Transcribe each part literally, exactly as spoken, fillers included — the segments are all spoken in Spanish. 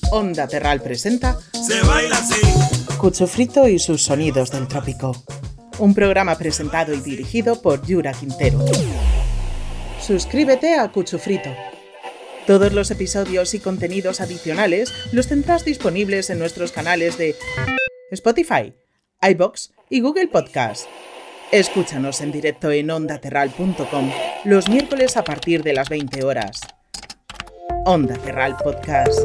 Onda Terral presenta Se baila así. Cuchufrito y sus sonidos del trópico. Un programa presentado y dirigido por Yura Quintero. Suscríbete a Cuchufrito. Todos los episodios y contenidos adicionales los tendrás disponibles en nuestros canales de Spotify, iVoox y Google Podcast. Escúchanos en directo en onda terral punto com los miércoles a partir de las veinte horas. Onda Terral Podcast.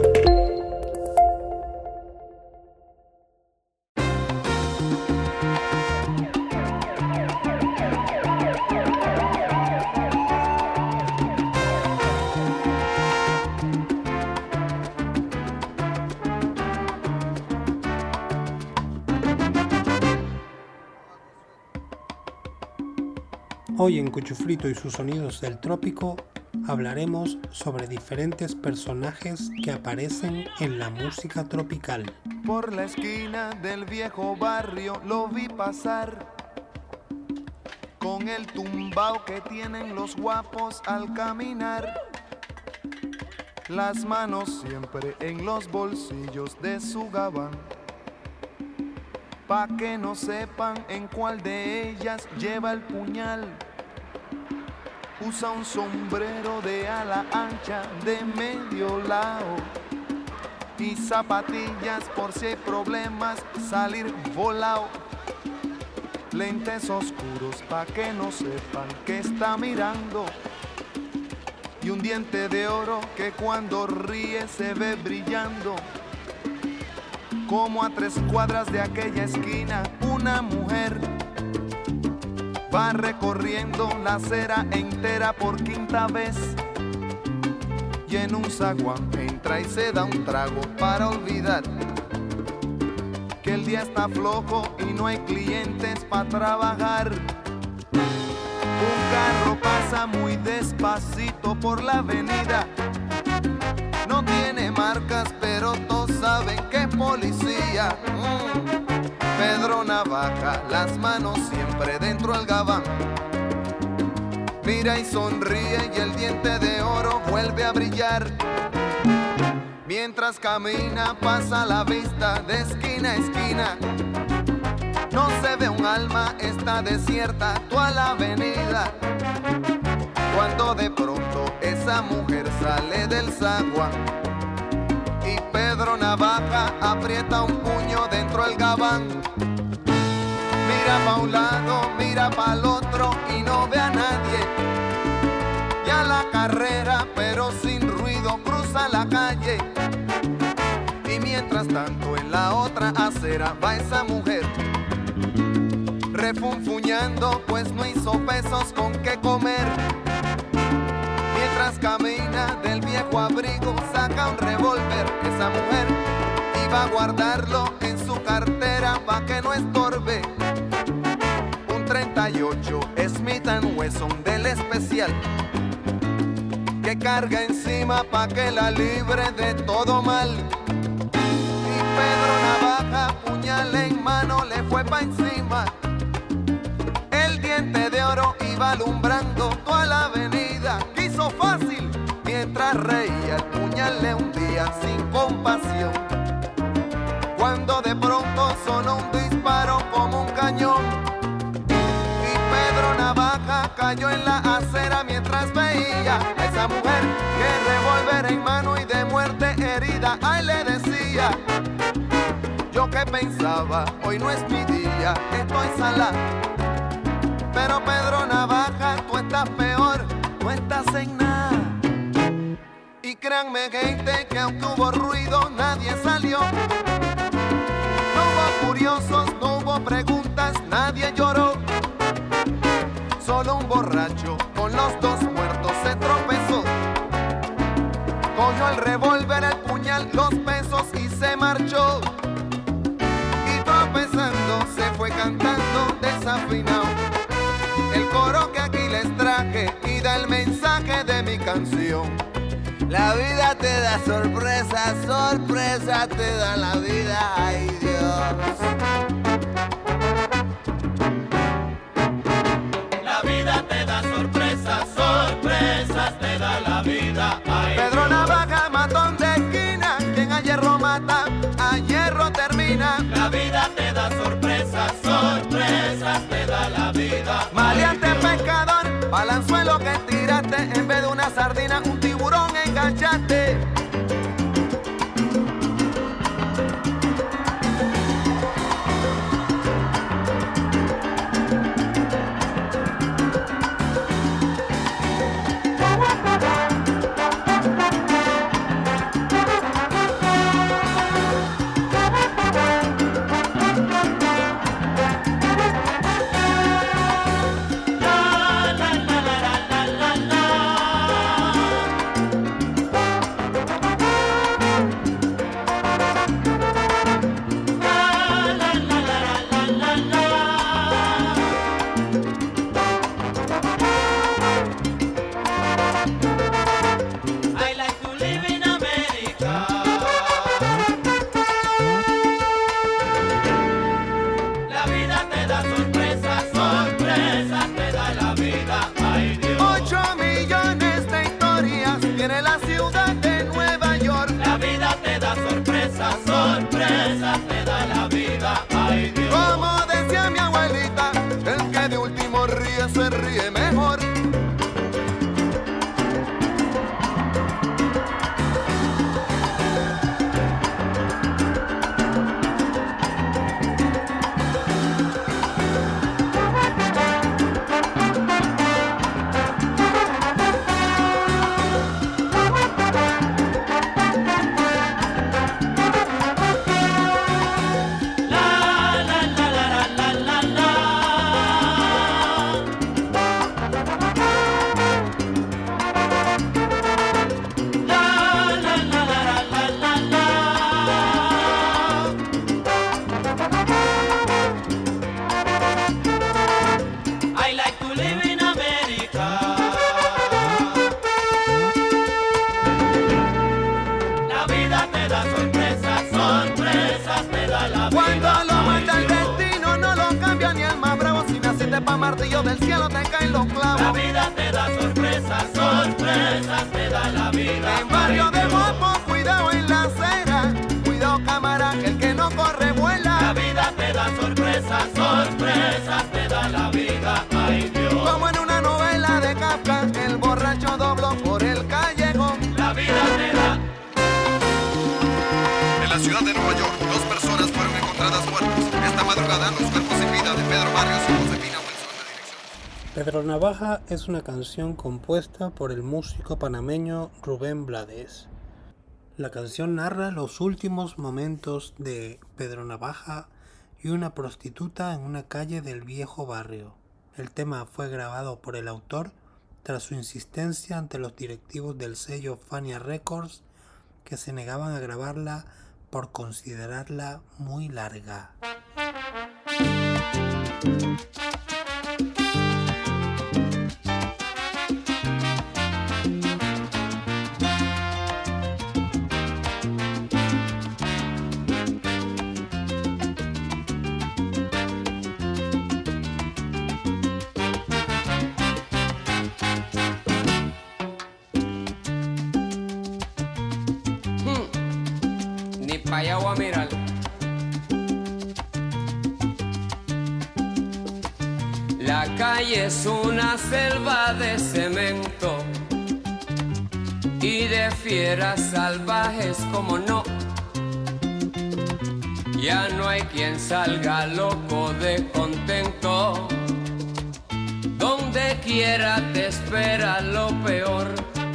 Hoy en Cuchufrito y sus sonidos del trópico hablaremos sobre diferentes personajes que aparecen en la música tropical. Por la esquina del viejo barrio lo vi pasar, con el tumbao que tienen los guapos al caminar, las manos siempre en los bolsillos de su gabán, pa' que no sepan en cuál de ellas lleva el puñal. Usa un sombrero de ala ancha de medio lado y zapatillas por si hay problemas salir volado. Lentes oscuros pa' que no sepan que está mirando, y un diente de oro que cuando ríe se ve brillando. Como a tres cuadras de aquella esquina una mujer va recorriendo la acera entera por quinta vez, y en un zaguán entra y se da un trago para olvidar que el día está flojo y no hay clientes para trabajar. Un carro pasa muy despacito por la avenida, no tiene marcas pero todos saben que es policía. mm. Pedro Navaja, las manos siempre dentro del gabán, mira y sonríe y el diente de oro vuelve a brillar. Mientras camina pasa la vista de esquina a esquina, no se ve un alma, está desierta toda la avenida. Cuando de pronto esa mujer sale del zaguán y Pedro Navaja aprieta un puño dentro del gabán. Mira pa' un lado, mira pa' el otro y no ve a nadie. Y a la carrera, pero sin ruido, cruza la calle. Y mientras tanto en la otra acera va esa mujer, refunfuñando pues no hizo pesos con qué comer. Mientras camina del viejo abrigo saca un revólver esa mujer y va a guardarlo en su cartera pa' que no estorbe. Un treinta y ocho Smith and Wesson del especial que carga encima pa' que la libre de todo mal. Y Pedro Navaja, puñal en mano, le fue pa' encima. El diente de oro iba alumbrando toda la avenida. Quiso fácil, mientras reía el puñal le hundía sin compasión. Cuando de pronto sonó un disparo como un cañón, y Pedro Navaja cayó en la acera mientras veía a esa mujer que revólver en mano y de muerte herida. Ay, le decía, yo que pensaba, hoy no es mi día, estoy salado. Pero Pedro Navaja, tú estás peor, tú estás en nada. Y créanme gente que aunque hubo ruido nadie salió. No hubo curiosos, no hubo preguntas, nadie lloró. Solo un borracho con los dos muertos se tropezó. Cogió el revólver, el puñal, los pesos y se marchó. Y tropezando se fue cantando desafinado el coro que aquí les traje y da el mensaje de mi canción. La vida te da sorpresa, sorpresa te da la vida, ay Dios. La vida te da sorpresas, sorpresas te da la vida. Ay, Pedro Dios. Navaja, matón de esquina, quien ayer rompió Al anzuelo que tiraste, en vez de una sardina, un tiburón enganchaste. Se ríe mejor. Pa' martillo del cielo te caen los clavos. La vida te da sorpresas, sorpresas te da la vida. En barrio de Mopo, cuidado en la acera. Cuidado cámara, que el que no corre vuela. La vida te da sorpresas, sorpresas te da la vida. Ay Dios. Como en una novela de Kafka, el borracho dobló por el callejón. La vida te da. En la ciudad de Nueva York, dos personas fueron encontradas muertas esta madrugada los cuerpos sin vida de Pedro Barrios y Josefina. Pedro Navaja es una canción compuesta por el músico panameño Rubén Blades. La canción narra los últimos momentos de Pedro Navaja y una prostituta en una calle del viejo barrio. El tema fue grabado por el autor tras su insistencia ante los directivos del sello Fania Records, que se negaban a grabarla por considerarla muy larga. Allá voy a mirar. La calle es una selva de cemento y de fieras salvajes como no. Ya no hay quien salga loco de contento. Donde quiera te espera lo peor.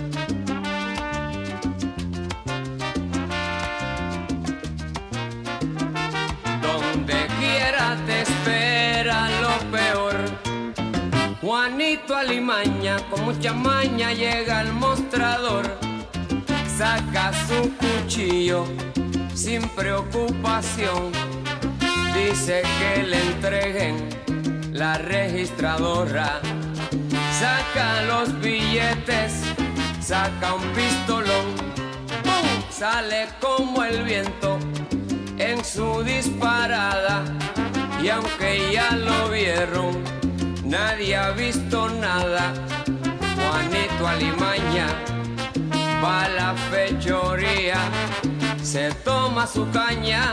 Te espera lo peor. Juanito Alimaña con mucha maña llega al mostrador, saca su cuchillo sin preocupación, dice que le entreguen la registradora, saca los billetes, saca un pistolón, ¡pum! Sale como el viento en su disparada. Y aunque ya lo vieron, nadie ha visto nada. Juanito Alimaña va a la fechoría, se toma su caña,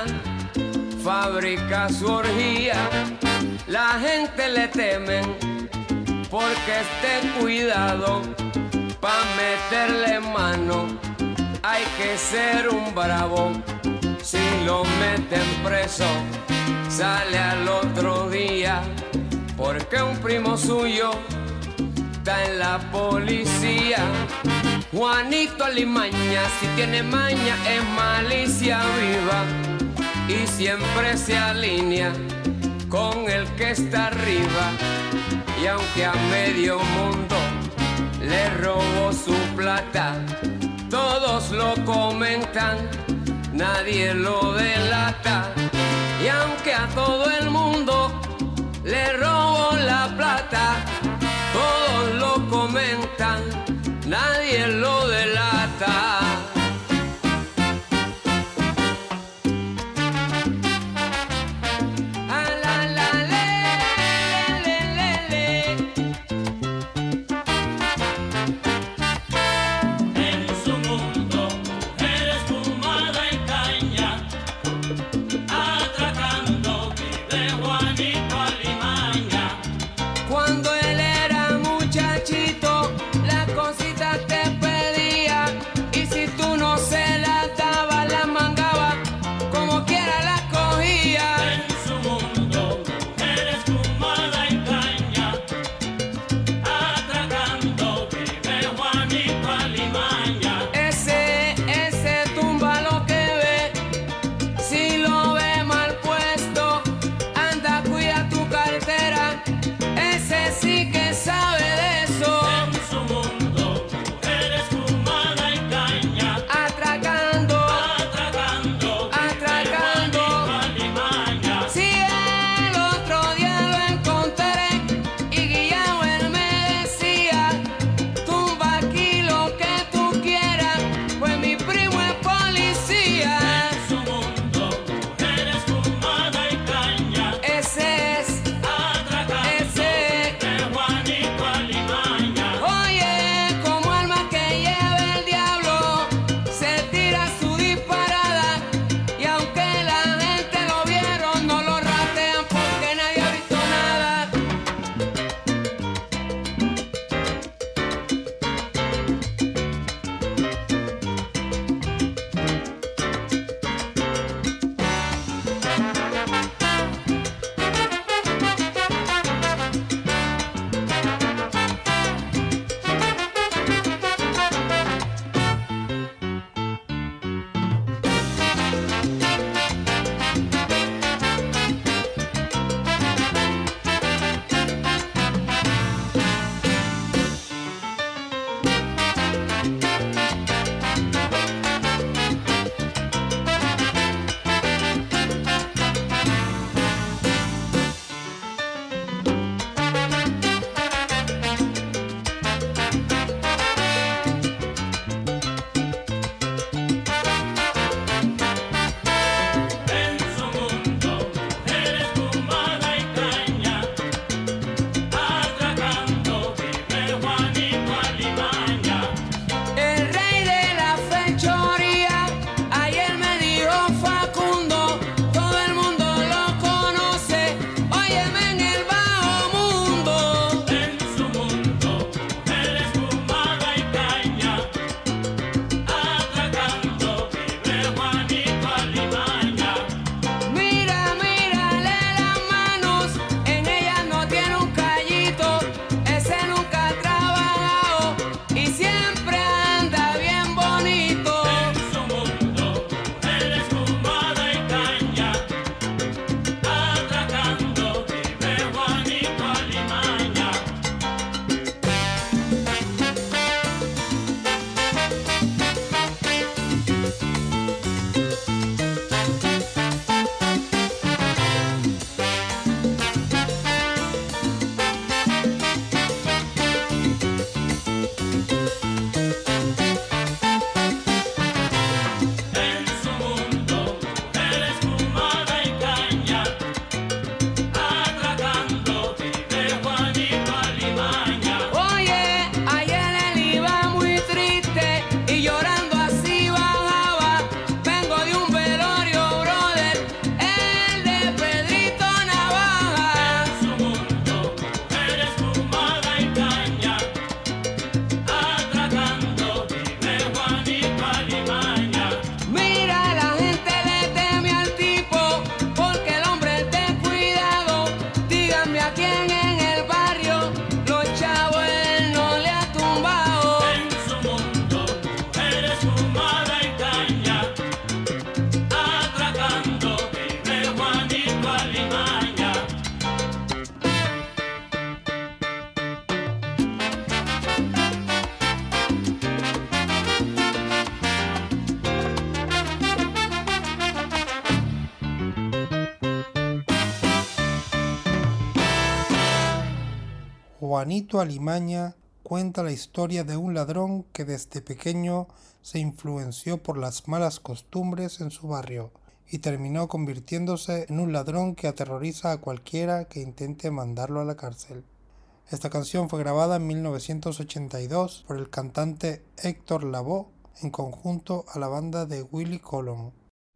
fabrica su orgía. La gente le temen porque esté cuidado, pa' meterle mano hay que ser un bravo. Si lo meten preso, sale al otro día, porque un primo suyo está en la policía. Juanito Alimaña, si tiene maña, es malicia viva y siempre se alinea con el que está arriba. Y aunque a medio mundo le robó su plata, todos lo comentan, nadie lo delata. Y aunque a todo el mundo le robó la plata, todos lo comentan, nadie lo delata. Si Juanito Alimaña cuenta la historia de un ladrón que desde pequeño se influenció por las malas costumbres en su barrio y terminó convirtiéndose en un ladrón que aterroriza a cualquiera que intente mandarlo a la cárcel. Esta canción fue grabada en mil novecientos ochenta y dos por el cantante Héctor Lavoe en conjunto a la banda de Willie Colón.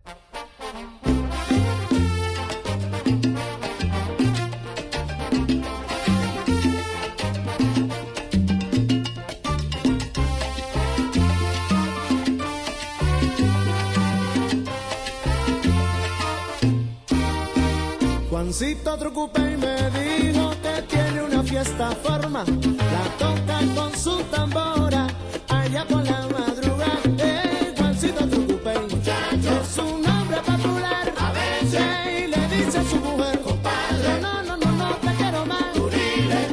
Juancito Trucupey me dijo que tiene una fiesta forma, la toca con su tambora, allá por la madrugada. Eh, Juancito Trucupey, muchacho, es un hombre popular, a veces y le dice a su mujer, compadre, no, no, no, no, te quiero más, Turile.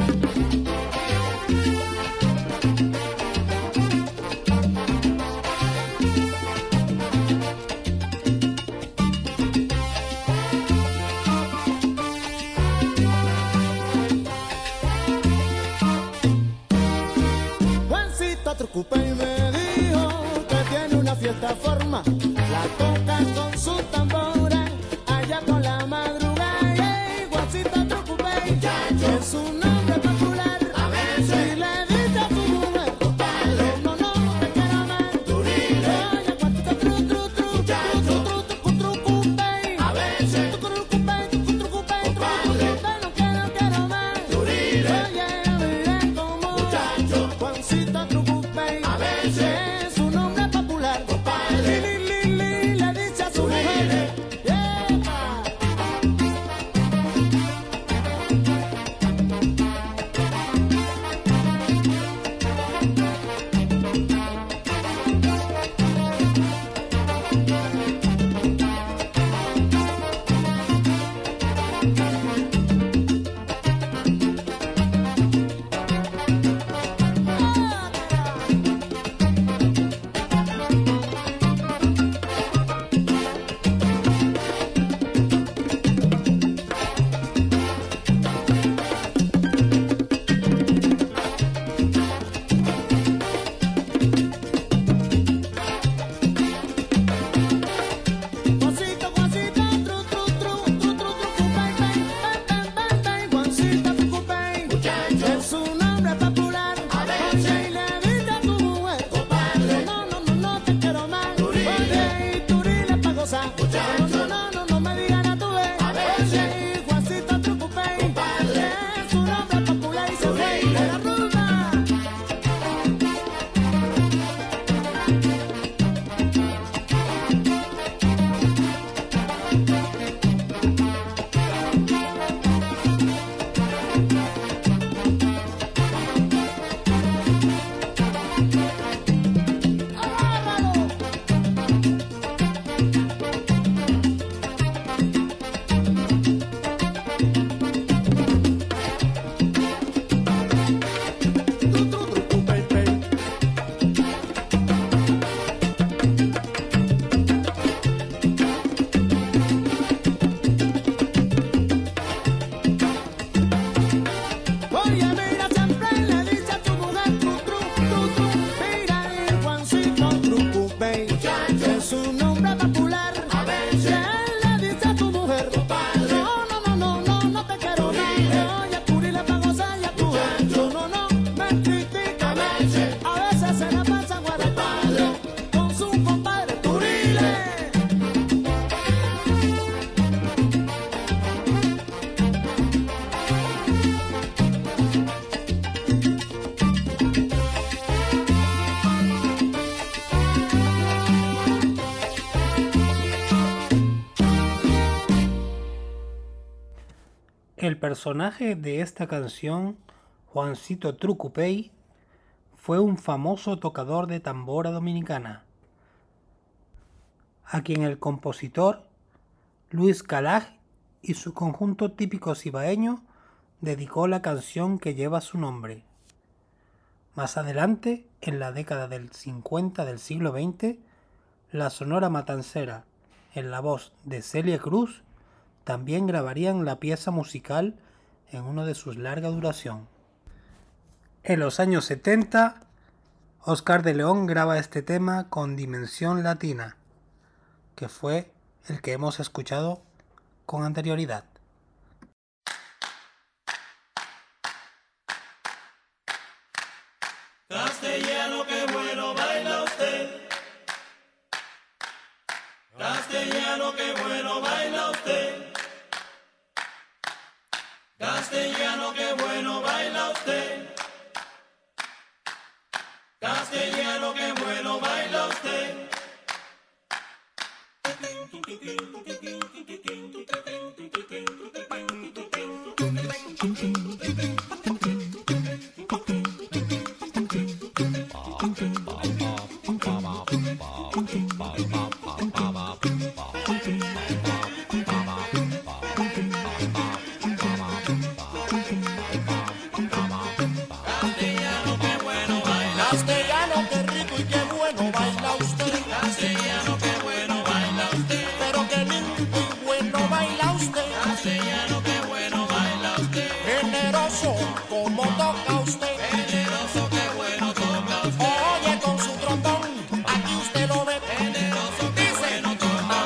Trucupey me dijo que tiene una fiesta forma, la toca con su tambora, allá con la madrugada. Hey, Juancito Trucupey, es un nombre popular, a veces si le dice a tu mujer, compadre, no, no, no te quiero más, Turile. Oye, Juancito Tru, Tru, Tru, Tru, Tru, Tru, Trucupey, a veces tu Trucupey, tu Trucupey, Trucupey, no quiero, quiero más, Turile. Oye, mira como muchacho, Juancito Trucupey es un hombre popular, compadre. Li, li, li, le dice a su mujer, yeah. El personaje de esta canción, Juancito Trucupey, fue un famoso tocador de tambora dominicana, a quien el compositor Luis Calaj y su conjunto típico cibaeño dedicó la canción que lleva su nombre. Más adelante, en la década del cincuenta del siglo veinte, la Sonora Matancera, en la voz de Celia Cruz, también grabarían la pieza musical en uno de sus larga duración. En los años setenta, Oscar de León graba este tema con Dimensión Latina, que fue el que hemos escuchado con anterioridad. Castellano, qué bueno baila usted. Castellano, qué bueno baila usted. Castellano, qué bueno baila usted. Castellano, qué bueno baila usted. Castellano, qué rico y qué bueno baila usted. Castellano, qué bueno baila usted. Pero qué lindo y bueno baila usted. Castellano, qué bueno baila usted. Generoso como toca usted. Generoso, qué bueno toca usted. Oye, con su trombón, aquí usted lo ve. Generoso, qué bueno toca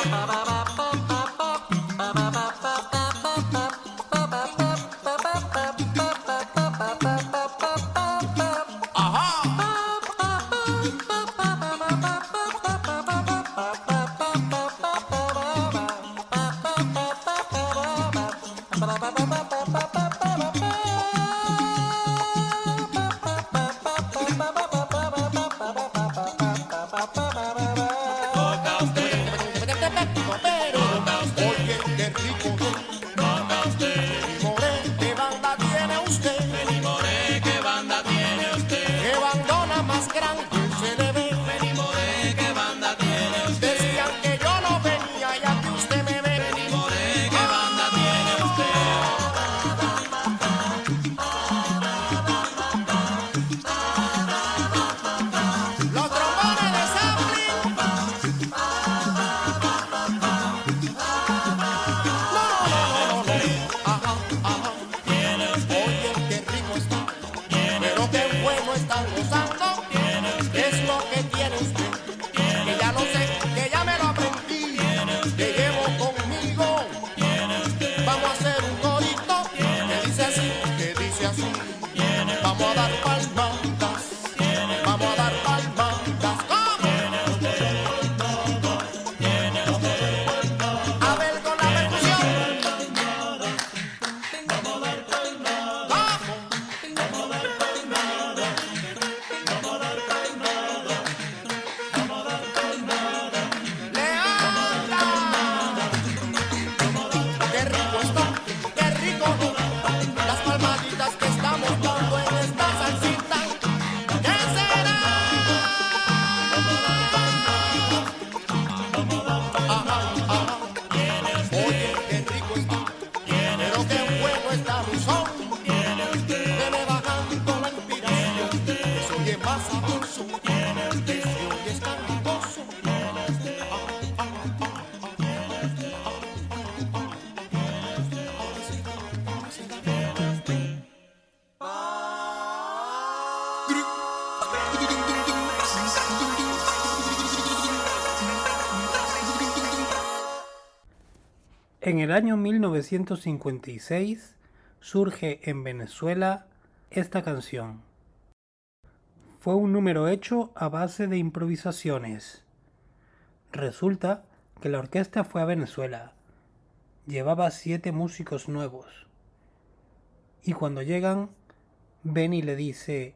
En el año mil novecientos cincuenta y seis surge en Venezuela esta canción. Fue un número hecho a base de improvisaciones. Resulta que la orquesta fue a Venezuela. Llevaba siete músicos nuevos. Y cuando llegan, Benny le dice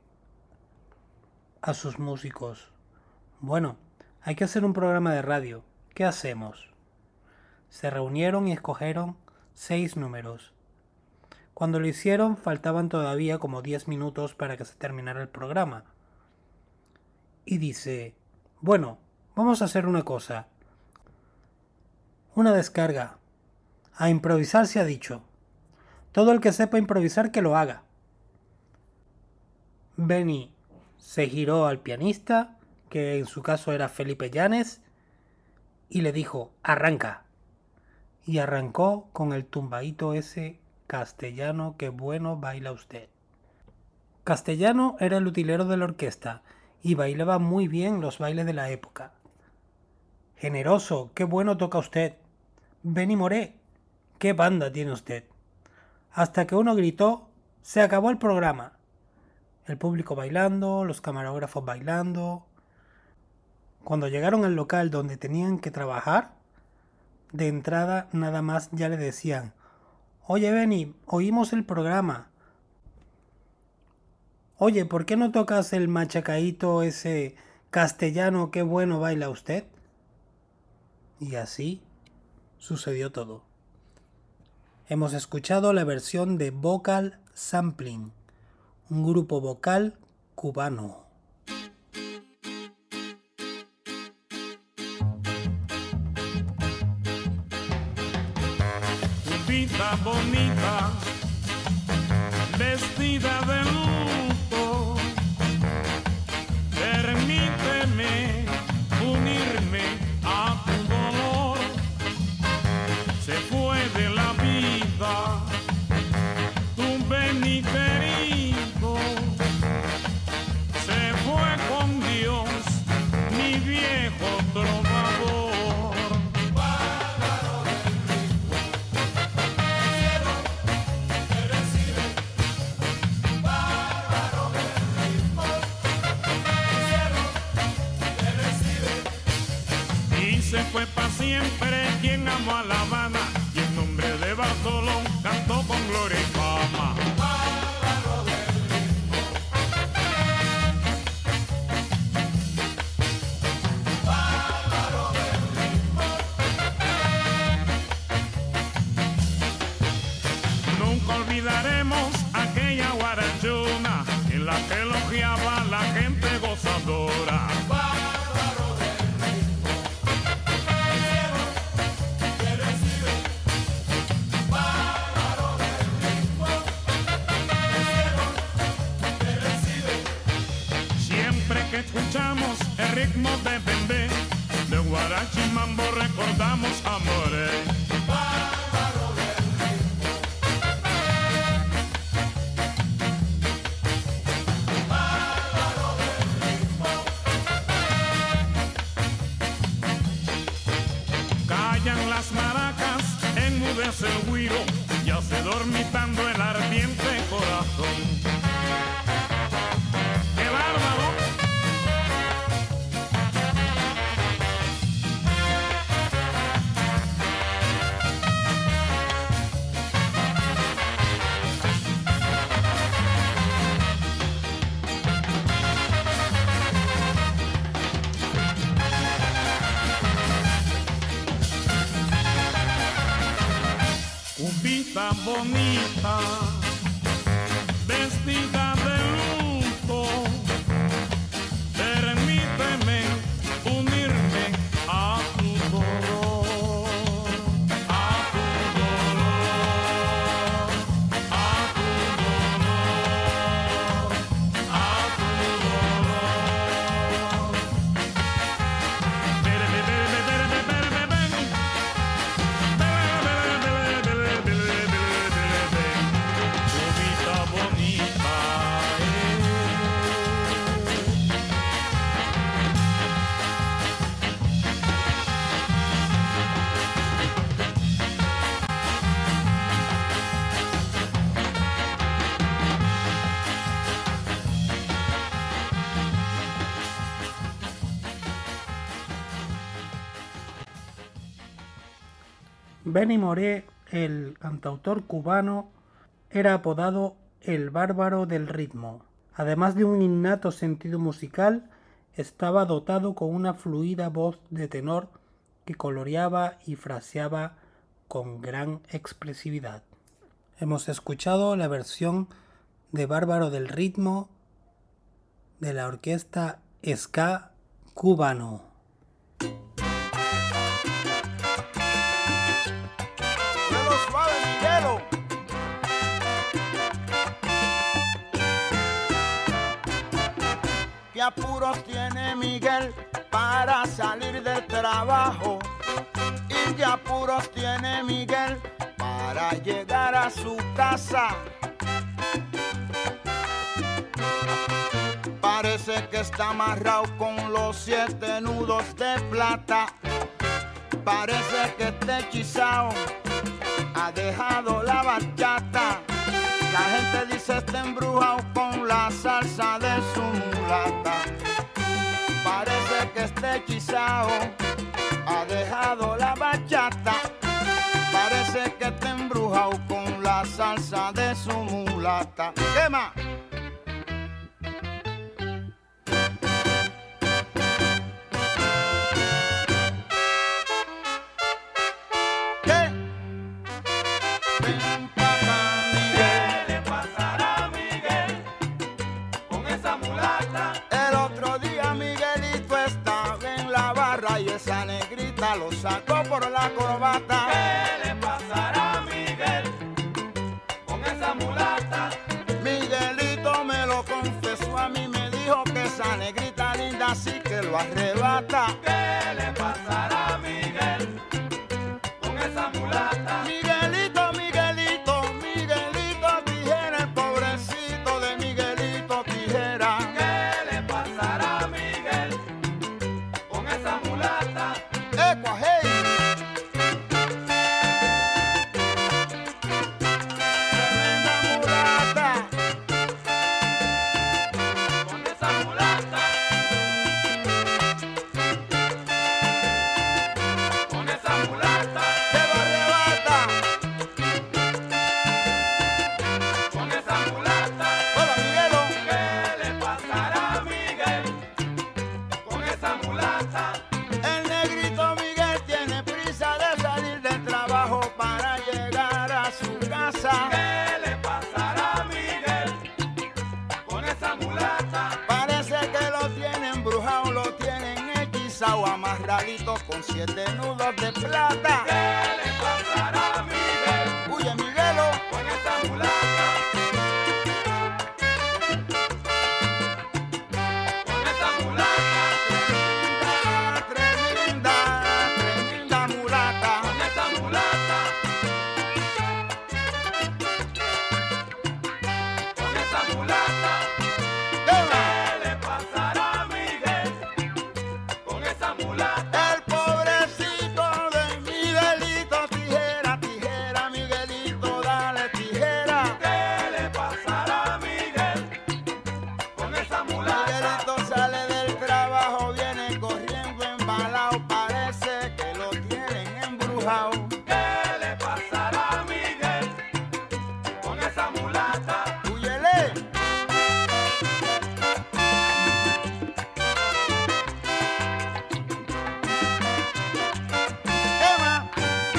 a sus músicos: bueno, hay que hacer un programa de radio. ¿Qué hacemos? Se reunieron y escogieron seis números. Cuando lo hicieron, faltaban todavía como diez minutos para que se terminara el programa. Y dice: bueno, vamos a hacer una cosa. Una descarga. A improvisar se ha dicho. Todo el que sepa improvisar que lo haga. Benny se giró al pianista, que en su caso era Felipe Llanes, y le dijo: arranca. Y arrancó con el tumbaíto ese: castellano, qué bueno baila usted. Castellano era el utilero de la orquesta y bailaba muy bien los bailes de la época. Generoso, qué bueno toca usted. Benny Moré, qué banda tiene usted. Hasta que uno gritó, se acabó el programa. El público bailando, los camarógrafos bailando. Cuando llegaron al local donde tenían que trabajar, de entrada nada más ya le decían, oye Benny, oímos el programa. Oye, ¿por qué no tocas el machacaíto ese castellano, qué bueno baila usted? Y así sucedió todo. Hemos escuchado la versión de Vocal Sampling, un grupo vocal cubano. Cubita bonita, vestida de luto, permíteme unirme a tu dolor. Se fue de la vida tu Benny querido, se fue con Dios mi viejo trovador. Se fue para siempre quien amó a La Habana y en nombre de Bartolo cantó con gloria y fama. Bárbaro del ritmo, bárbaro del ritmo. Nunca olvidaremos aquella guarachona en la que elogiaba a la gente gozadora. Escuchamos el ritmo de bembé, de guarachi y mambo recordamos a Moré. Bárbaro del ritmo, bárbaro del ritmo. Callan las maracas, enmudece el güiro, ya se dormitando el ardiente corazón. ¡Qué bárbaro! Cubita bonita, vestida de luto, permíteme unirme a tu dolor, a tu dolor, a tu dolor, a tu dolor. Bere, bere, bere, bere, bere, bere, bere. Benny Moré, el cantautor cubano, era apodado el Bárbaro del Ritmo. Además de un innato sentido musical, estaba dotado con una fluida voz de tenor que coloreaba y fraseaba con gran expresividad. Hemos escuchado la versión de Bárbaro del Ritmo de la orquesta Ska Cubano. ¿Qué apuros tiene Miguel para salir del trabajo? ¿Y qué apuros tiene Miguel para llegar a su casa? Parece que está amarrado con los siete nudos de plata. Parece que está hechizado, ha dejado la bachata. La gente dice está embrujado con la salsa de su mulata. Parece que está hechizado, ha dejado la bachata. Parece que está embrujado con la salsa de su mulata. ¿Qué más? Lo sacó por la corbata. ¿Qué le pasará a Miguel con esa mulata? Miguelito me lo confesó a mí, me dijo que esa negrita linda sí que lo arrebata. ¿Qué le pasará a Miguel con esa mulata? Miguelito, Miguelito, Miguelito Tijera, el pobrecito de Miguelito Tijera. ¿Qué le pasará a Miguel con esa mulata? ¡Ecua, hey! Tremenda mulata. Con esa mulata. Con esa mulata. ¡Que lo arrebata! Con esa mulata. ¡Hola, Miguelo! ¿Qué le pasará a Miguel con esa mulata? El negrito Miguel tiene prisa de salir del trabajo para llegar a su casa. ¿Qué le pasará a Miguel con esa mulata? Parece que lo tienen embrujado, lo tienen hechizado, amarradito con siete nudos de plata. ¿Qué le pasará a Miguel Huye, Miguelo. con esa mulata? Con esa mulata. Tremenda, tremenda mulata. Con esa mulata. Con esa mulata. ¿Qué le pasará a Miguel con esa mulata? El pobrecito de Miguelito Tijera, tijera, Miguelito, dale tijera. ¿Qué le pasará a Miguel con esa mulata? Miguelito sale del trabajo, viene corriendo embalado, parece que lo tienen embrujado. ¿Qué le pasará a Miguel con esa mulata? ¡Huyele! ¡Emma!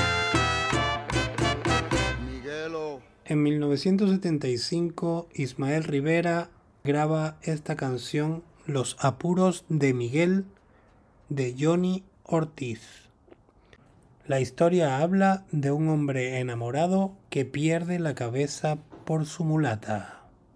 Miguelo. En mil novecientos setenta y cinco, Ismael Rivera graba esta canción Los apuros de Miguel de Johnny Ortiz. La historia habla de un hombre enamorado que pierde la cabeza por su mulata.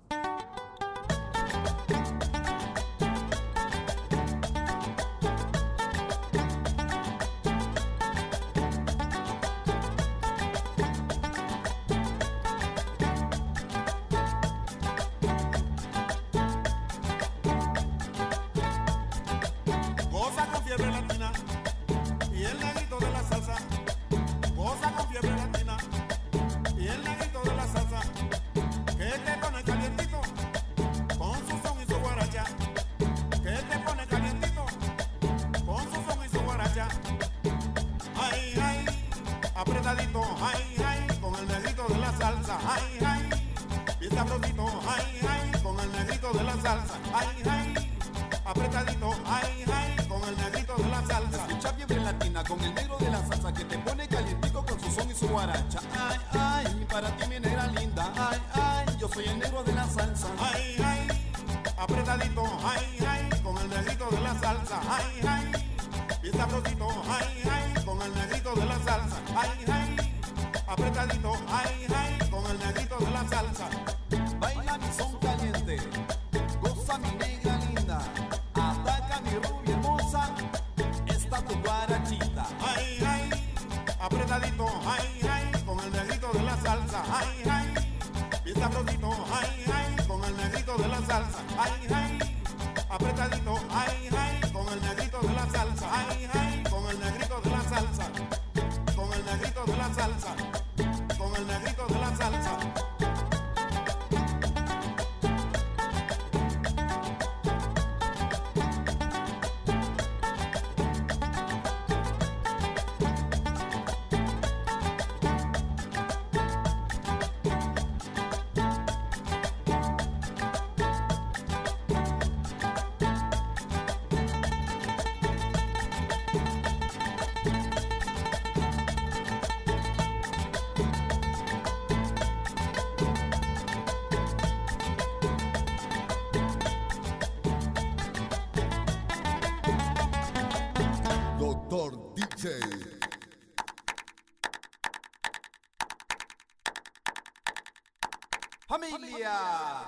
Goza con fiebre latina y el negrito de la salsa. Goza con fiebre latina y el negrito de la salsa. Que te pone calientito con su son y su guaracha. Que te pone calientito con su son y su guaracha. Ay, ay, apretadito, ay, ay, con el negrito de la salsa. Ay, ay, bien sabrosito, ay, ay, con el negrito de la salsa. Ay, ay, apretadito, ay, ay, con el negrito de la salsa. Escucha fiebre latina con el negro de la salsa que te pone calientito con su son y su guaracha. Ay, ay, para ti mi negra linda. Ay, ay, yo soy el negro de la salsa. Ay, ay, apretadito, ay, ay, con el negrito de la salsa. Ay, ay, bien sabrosito, ay, ay, con el negrito de la salsa. Ay, ay, apretadito, ay, ay, con el negrito de la salsa. Baila mi son caliente, goza mi negra linda. Ataca mi rubia hermosa, esta tu guarachita. Ay, ay, apretadito, ay, ay, con el negrito de la salsa. Ay, ay, bien sabrosito, ay, ay, con el negrito de la salsa. Ay, ay, apretadito, ay, ay, con el negrito de la salsa, ay, ay, con el negrito de la salsa, con el negrito de la salsa, con el negrito de la salsa. Doctor D J. Familia.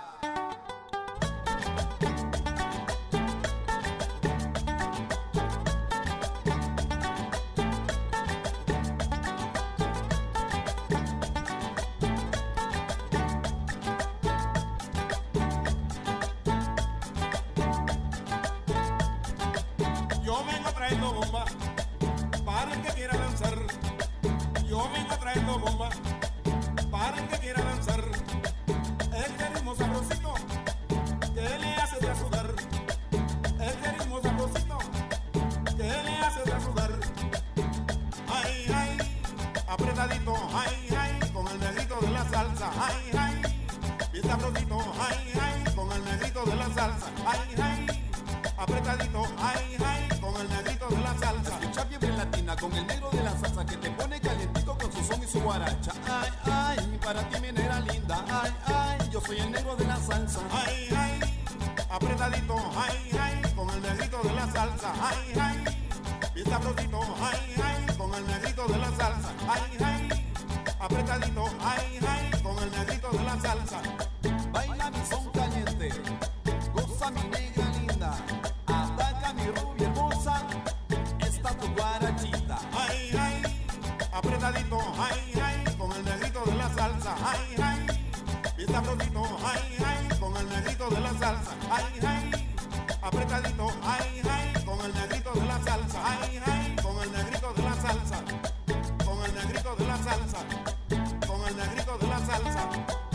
Yo vengo trayendo bomba para el que quiera danzar. Yo vengo trayendo bomba para el que quiera danzar. Este ritmo sabrosito que le hace de sudar. Este ritmo sabrosito que le hace de sudar. Ay, ay, apretadito, ay, ay, con el negrito de la salsa. Ay, ay, bien sabrosito, ay, ay, con el negrito de la salsa. Ay, ay, apretadito, ay, ay, con el negrito de la salsa. Escucha fiebre latina con el negro de la salsa que te pone calientito con su son y su guaracha. Ay, ay, para ti mi negra linda. Ay, ay, yo soy el negro de la salsa. Ay, ay, apretadito, ay, ay, con el negrito de la salsa. Ay, ay, bien sabrosito, ay, ay, con el negrito de la salsa. Ay, ay, apretadito, ay, ay, con el negrito de la salsa. Baila mi son caliente, goza mi negra linda. Ataca mi rubia hermosa, está tu guarachita. Ay, ay, apretadito, ay, ay, con el negrito de la salsa. Ay, ay, bien sabrosito, ay, ay, con el negrito de la salsa. Ay, ay, apretadito, ay, ay, con el negrito de la salsa. Ay, ay, con el negrito de la salsa. Con el negrito de la salsa. Con el negrito de la salsa.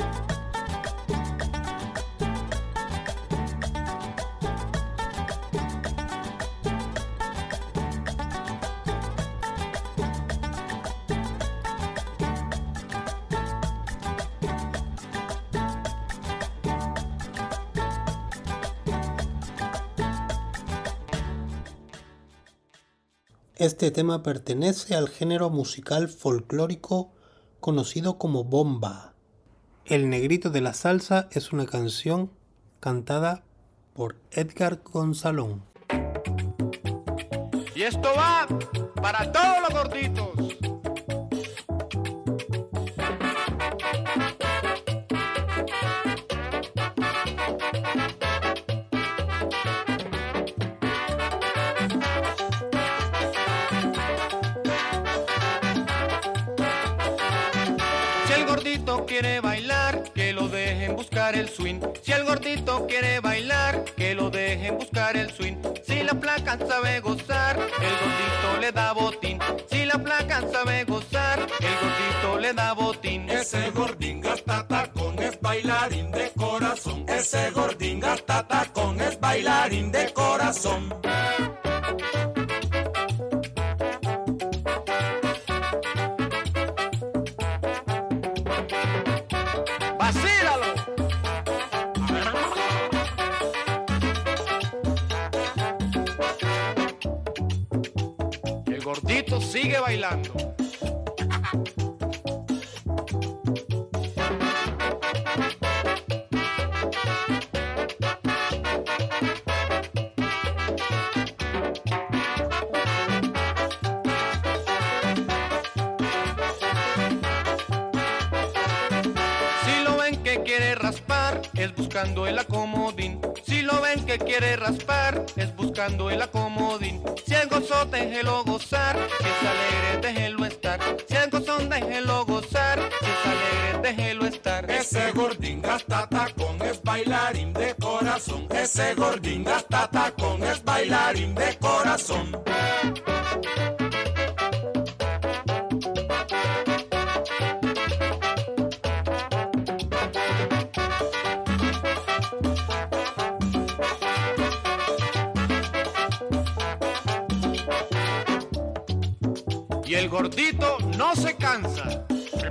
Este tema pertenece al género musical folclórico conocido como bomba. El negrito de la salsa es una canción cantada por Edgar Gonzalón. Y esto va para todos los gorditos. Si el gordito quiere bailar, que lo dejen buscar el swing. Si el gordito quiere bailar, que lo dejen buscar el swing. Si la placa sabe gozar, el gordito le da botín. Si la placa sabe gozar, el gordito le da botín. Ese gordín gasta tacón, es bailarín de corazón. Ese gordín gasta tacón, es bailarín de corazón. ¡Vacílalo! El gordito sigue bailando. Quiere raspar, es buscando el acomodín. Si lo ven que quiere raspar, es buscando el acomodín. Si el gozón, déjelo gozar, si es alegre, déjelo estar. Si el gozón, déjelo gozar, si es alegre, déjelo estar. Ese gordín gasta tacón, es bailarín de corazón. corazón. Ese gordín gasta tacón, es bailarín de corazón. Y el gordito no se cansa.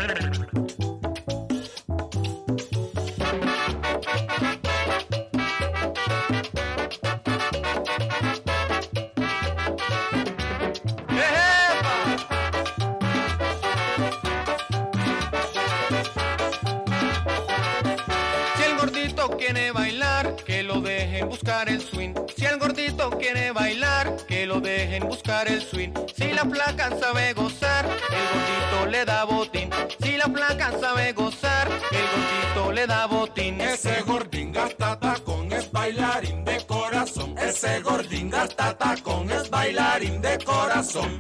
Si el gordito quiere bailar, que lo dejen buscar el swing. Si el gordito quiere bailar, que lo dejen buscar el swing. Si la flaca sabe gozar, el gordito le da botín. Si la flaca sabe gozar, el gordito le da botín. Ese gordín gasta tacón, es bailarín de corazón. Ese gordín gasta tacón, es bailarín de corazón.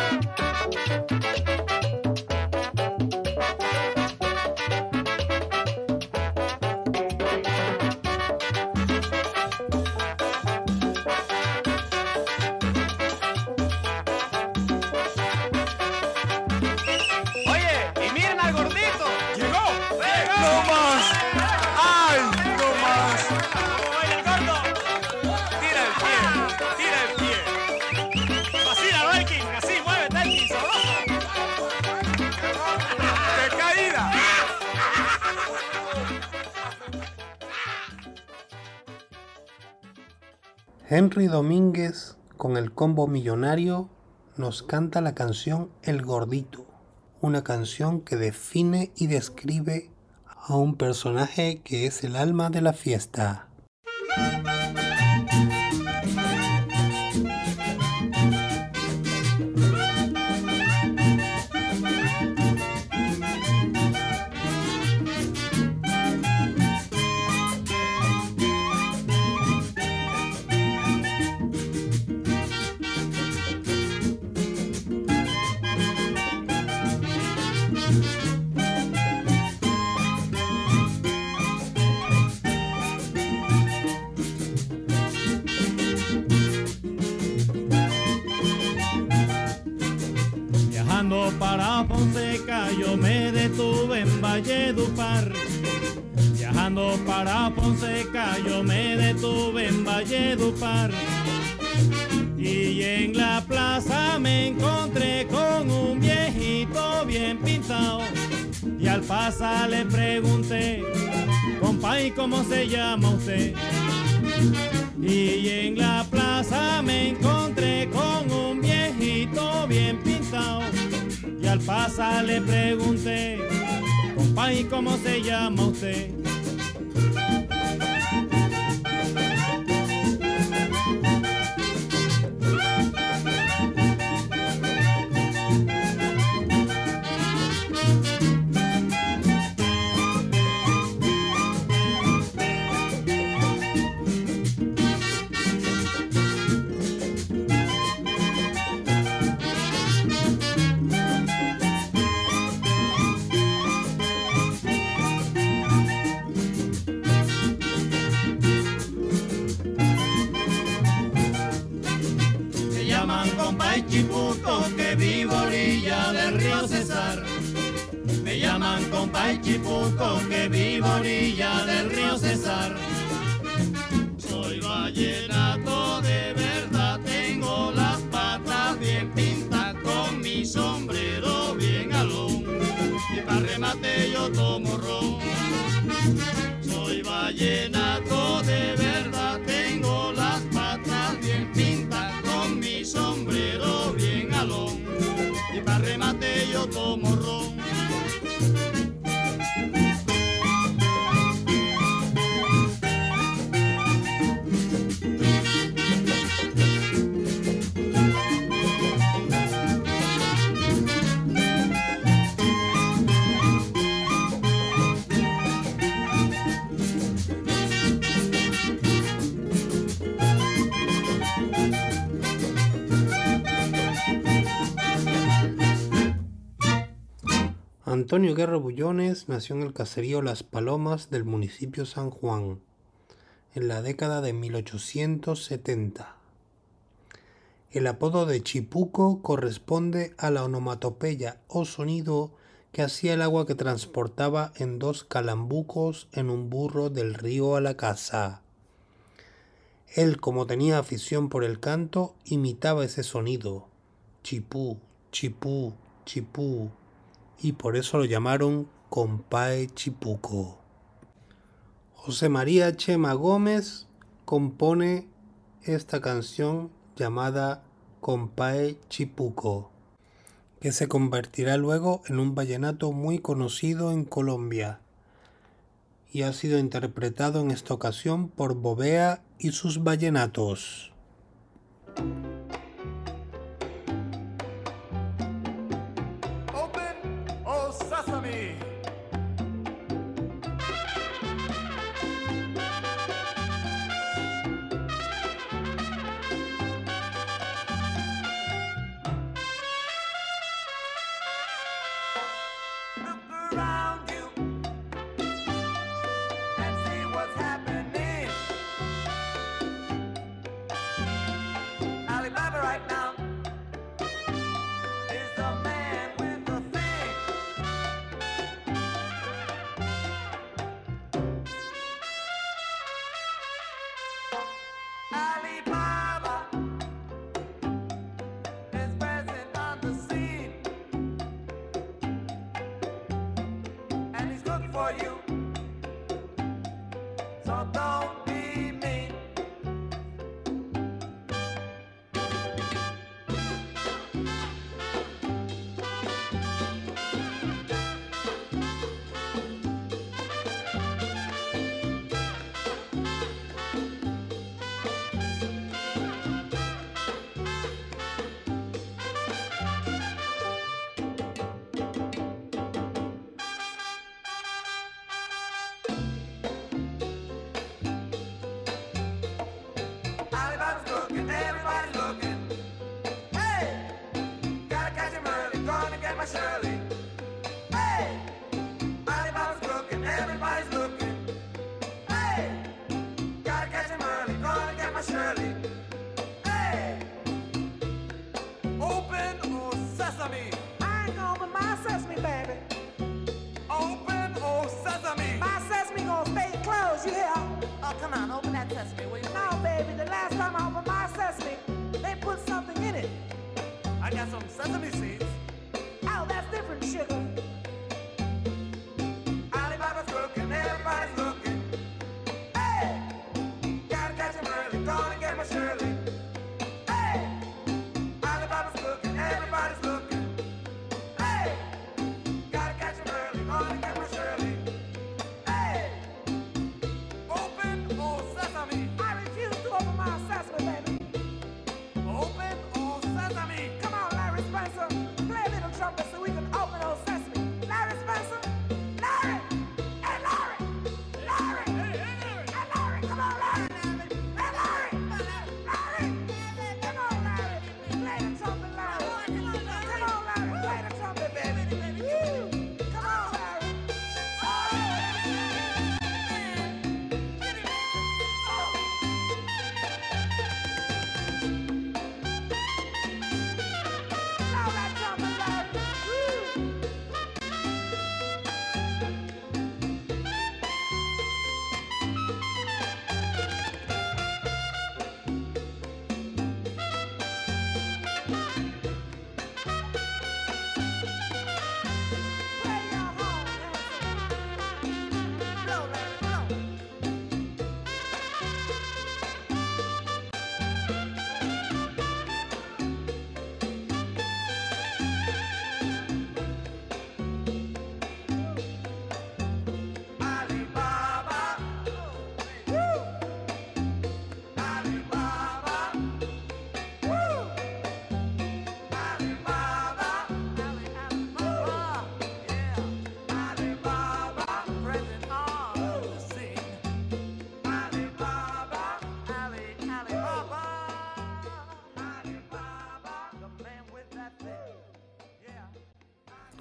Henry Domínguez, con el Combo Millonario, nos canta la canción El Gordito, una canción que define y describe a un personaje que es el alma de la fiesta. Para Fonseca yo me detuve en Valledupar. Viajando para Fonseca yo me detuve en Valledupar. Y en la plaza me encontré con un viejito bien pintado. Y al pasar le pregunté, compa, ¿y cómo se llama usted? Y en la plaza me encontré con un viejito bien pintado. Y al pasar le pregunté, compa, ¿y cómo se llama usted? Chipuco, que vivo a orilla del río Cesar. Me llaman compa y Chipuco, que vivo a orilla del río Cesar. Soy vallenato de verdad, tengo las patas bien pintadas, con mi sombrero bien alón, y para remate yo tomo ron. Soy vallenato de verdad, tengo las patas bien pintadas, con mi sombrero bien alón, y para remate yo tomo ron. Antonio Guerra Bullones nació en el caserío Las Palomas del municipio San Juan. en la década de mil ochocientos setenta. El apodo de Chipuco corresponde a la onomatopeya o sonido que hacía el agua que transportaba en dos calambucos en un burro del río a la casa. Él, como tenía afición por el canto, imitaba ese sonido, chipú, chipú, chipú, y por eso lo llamaron Compae Chipuco. José María Chema Gómez compone esta canción llamada Compae Chipuco, que se convertirá luego en un vallenato muy conocido en Colombia y ha sido interpretado en esta ocasión por Bovea y sus vallenatos. Open, oh sesame.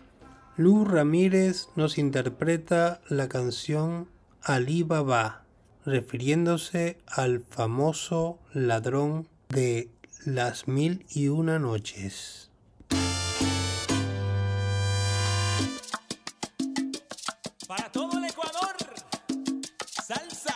Lu Ramírez nos interpreta la canción Alí Baba, refiriéndose al famoso ladrón de Las Mil y Una Noches. Para todo el Ecuador, salsa.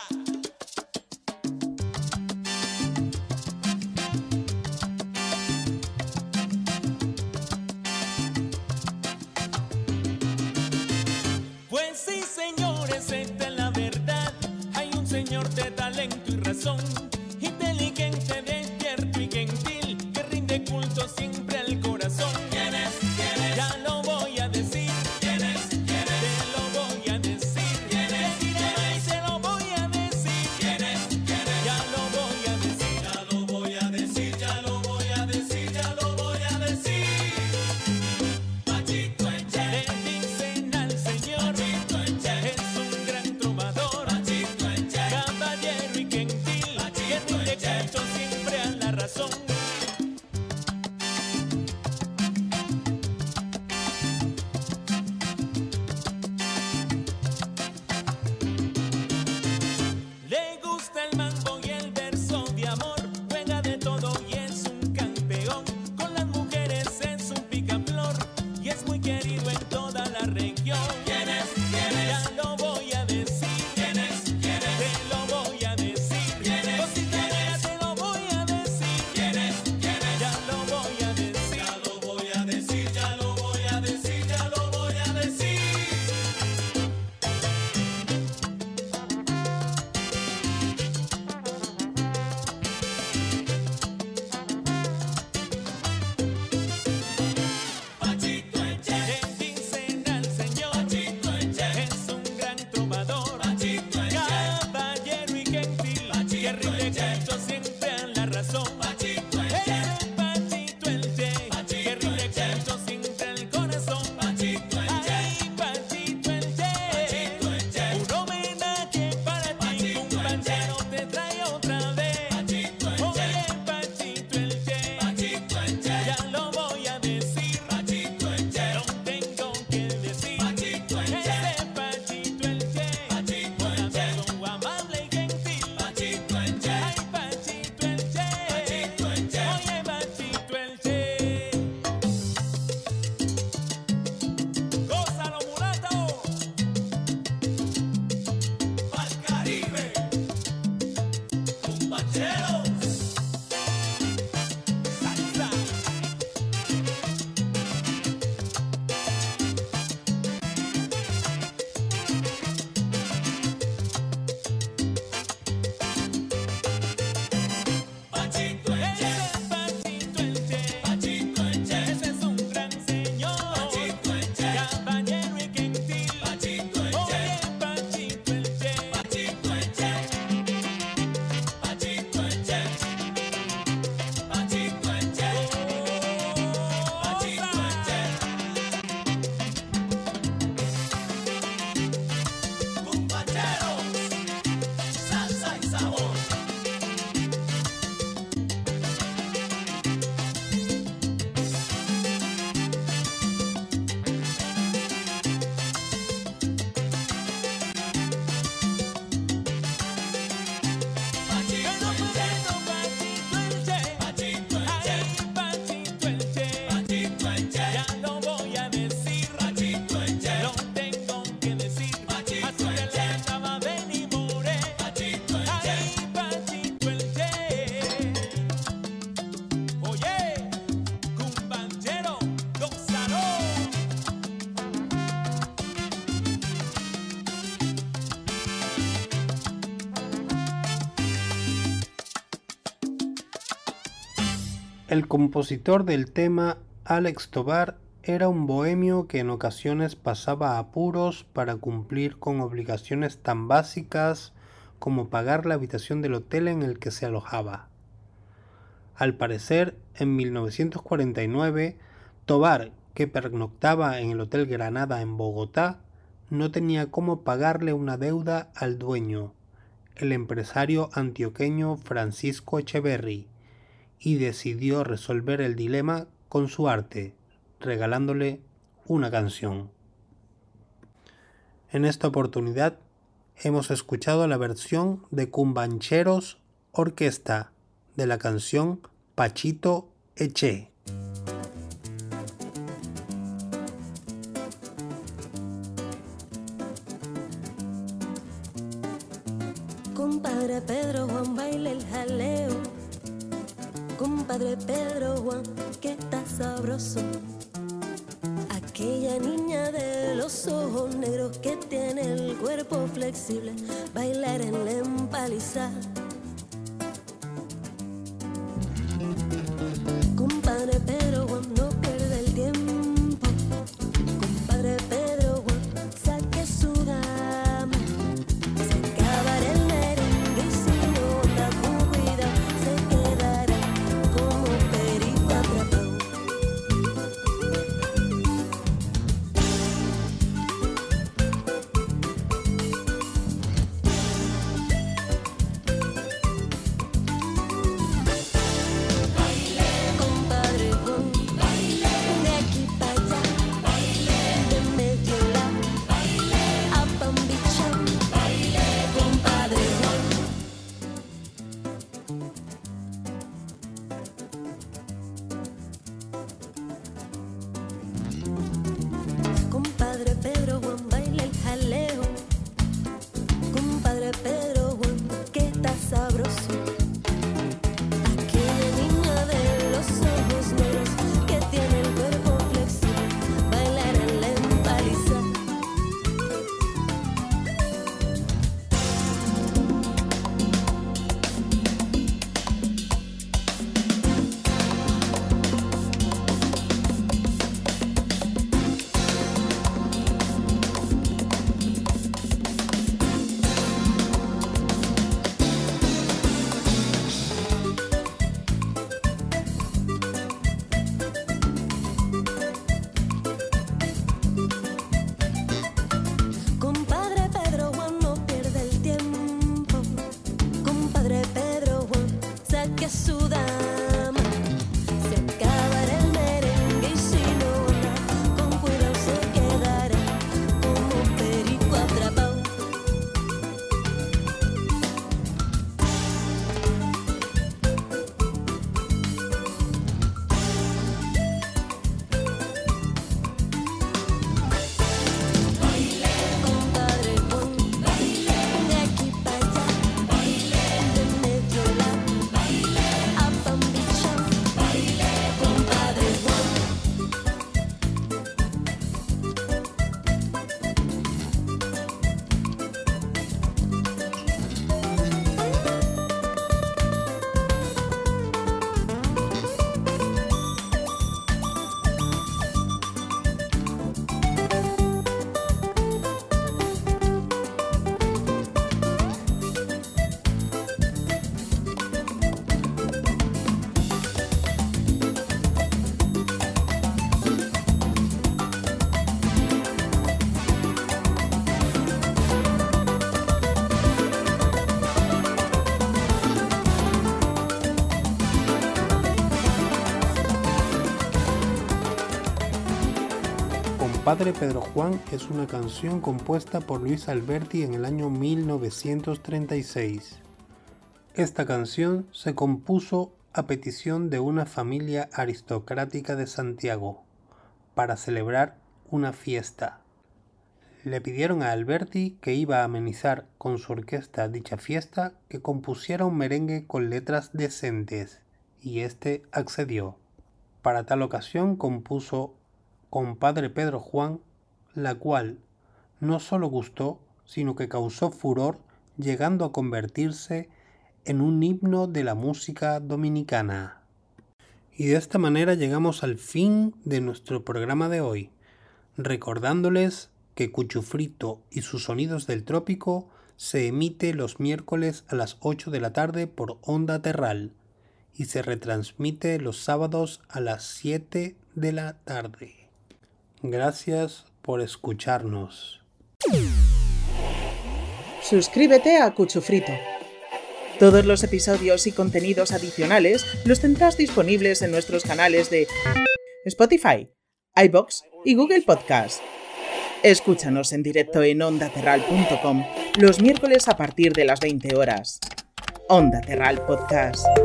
Pues sí, señores, esta es la verdad. Hay un señor de talento y razón, inteligente, despierto y gentil, que rinde culto siempre al corazón. ¿Quién es? ¿Quién es? Ya lo voy a decir. ¿Quién es? ¿Quién es? Te lo voy a decir. ¿Quién es? ¿Quién es? Te lo voy a decir. ¿Quién es? ¿Quién es? Ya lo voy a decir. Ya lo voy a decir. Ya lo voy a decir. Ya lo voy a decir. Pachito Eche. Le dicen al señor Pachito Eche. Es un gran trovador. Pachito Eche. Caballero y gentil. Que rinde culto siempre a la razón. Le gusta el mambo y el verso de amor, juega de todo y es un campeón. Con las mujeres es un picaflor y es muy querido en toda la región. ¿Quién es? ¿Quién es? Ya lo voy a decir. ¿Quién es? ¿Quién es? Te lo voy a decir. ¿Quién es? Cosita mía, te lo voy a decir. ¿Quién es? ¿Quién es? Ya lo voy a decir. Ya lo voy a decir. Ya lo voy a decir. Ya lo voy a decir. Pachito Eche. Le dicen al señor Pachito Eche. Es un gran trovador. Pachito Eche. Caballero y gentil. Que rinde culto siempre a la razón. Pachito Eche. Ese Pachito Eche. Que rinde culto siempre al corazón. Pachito Eche. Ay, Pachito Eche. Un homenaje para ti. Un panchero te trae otra vez. Oye, Pachito Eche. Ya lo voy a decir. Lo tengo que decir. Ese Pachito Eche. Corazón amable y gentil. Ay, Pachito Eche. Oye, Pachito Eche. Gózalo, mulato. Pa'l Caribe. Cumbancheros. Salsa. Pachito Eche. Ese Pachito Eche. Pachito Eche. Ese es un gran señor. Pachito Eche. Caballero y gentil. Pachito Eche. Oye, Pachito Eche. Pachito Eche. Pachito Eche. Pachito Eche. Pachito Eche. Cumbancheros. Salsa y sabor. Pachito Eche. Pachito Eche. Ay, Pachito Eche. Pachito Eche. Ya lo voy a decir. Pachito Eche. Lo tengo que decir. Pachito Eche. Estaba ven y more. Pachito Eche. Ay, Pachito Eche. Oye, cumbanchero, gózalo. El compositor del tema, Alex Tovar, era un bohemio que en ocasiones pasaba apuros para cumplir con obligaciones tan básicas como pagar la habitación del hotel en el que se alojaba. Al parecer, en mil novecientos cuarenta y nueve, Tovar, que pernoctaba en el Hotel Granada en Bogotá, no tenía cómo pagarle una deuda al dueño, el empresario antioqueño Francisco Echeverry, y decidió resolver el dilema con su arte, regalándole una canción. En esta oportunidad hemos escuchado la versión de Cumbancheros Orquesta de la canción Pachito Eché. Compadre Pedro Juan, baila el jaleo. Compadre Pedro Juan, que está sabroso. Aquella niña de los ojos negros que tiene el cuerpo flexible, bailar en la empaliza. Compadre Pedro Juan, no pierde el tiempo. Compadre Pedro Juan, saque su dama. Se acabará el merengue y si no anda con cuidado, se quedará como perico atrapado. Compadre Juan, de aquí para allá, de medio lado, a Pambichán, compadre Juan. Compadre Pedro Juan, baila el jaleo. Compadre Pedro Juan, que está sabroso. Aquella niña de los ojos negros que tiene el cuerpo flexible, bailar en la empaliza. Compadre Pedro Juan, no pierde el tiempo. Compadre Pedro Juan, saque su dama. Se acabará el merengue y si no anda con cuidado se quedará como perico atrapado. Compadre Juan, de aquí para allá, de medio lado, a Pambichán, compadre Juan. Compadre Pedro Juan es una canción compuesta por Luis Alberti en el año mil novecientos treinta y seis. Esta canción se compuso a petición de una familia aristocrática de Santiago para celebrar una fiesta. Le pidieron a Alberti, que iba a amenizar con su orquesta dicha fiesta, que compusiera un merengue con letras decentes, y este accedió. Para tal ocasión compuso Compadre Pedro Juan, la cual no solo gustó, sino que causó furor, llegando a convertirse en un himno de la música dominicana. Y de esta manera llegamos al fin de nuestro programa de hoy, recordándoles que Cuchufrito y sus sonidos del trópico se emite los miércoles a las ocho de la tarde por Onda Terral y se retransmite los sábados a las siete de la tarde. Gracias por escucharnos. Suscríbete a Cuchufrito. Todos los episodios y contenidos adicionales los tendrás disponibles en nuestros canales de Spotify, iVoox y Google Podcast. Escúchanos en directo en onda terral punto com los miércoles a partir de las veinte horas. Onda Terral Podcast.